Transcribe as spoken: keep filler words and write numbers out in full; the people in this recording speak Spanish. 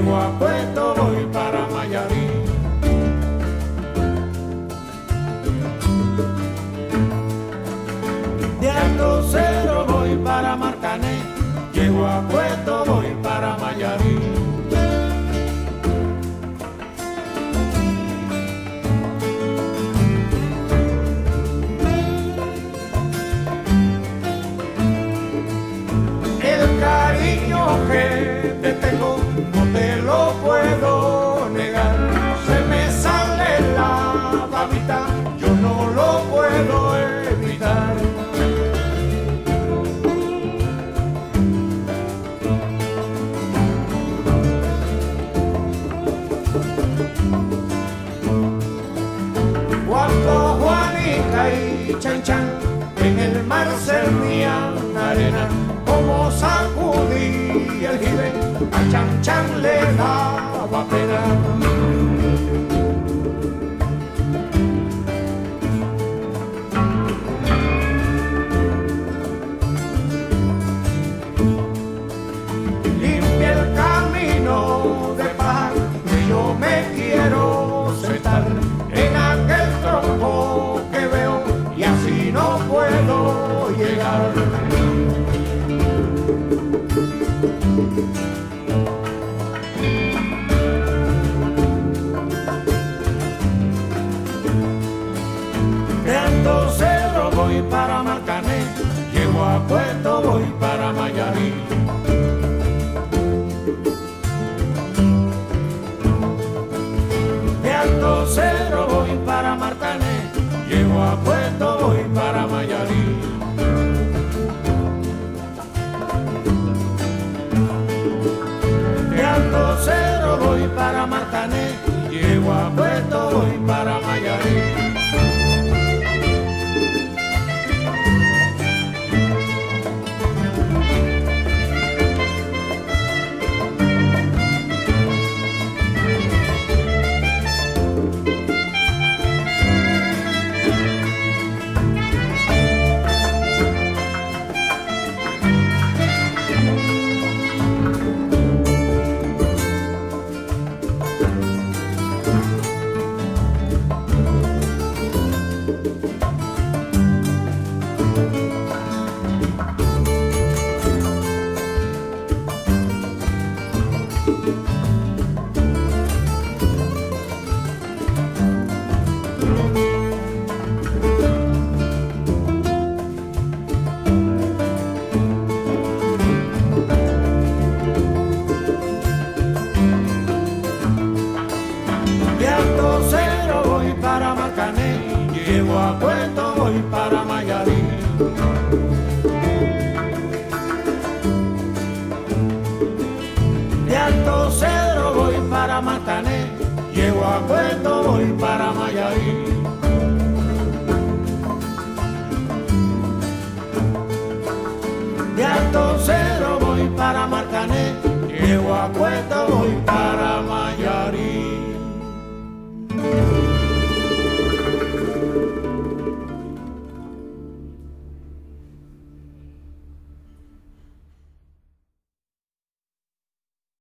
llego a Puerto, voy para Mayarí. De Alto Cero voy para Marcané, llego a Puerto, voy para Mayarí. El cariño que te tengo no te lo puedo negar, se me sale la babita, yo no lo puedo evitar. Cuando Juanica y Chan Chan en el mar servían arena, como sacudí el jibe, a Chan Chan le daba pena. Limpia el camino de paz, que yo me quiero sentar en aquel tronco que veo y así no puedo llegar. De Alto Cerro voy para Marcané, llego a Puerto, voy para Mayarí. De Alto Cerro voy para Marcané, llego a Puerto, voy para Mayarí. De Alto Cerro voy para Marcané, llego a Puerto, voy para Mayarí. De Alto Cero voy para Marcané, llego a Puerto, voy para Mayarí. De Alto Cero voy para Marcané, llego a Puerto, voy para Mayarí. De Alto Cero voy para Marcané, llego a Puerto, voy para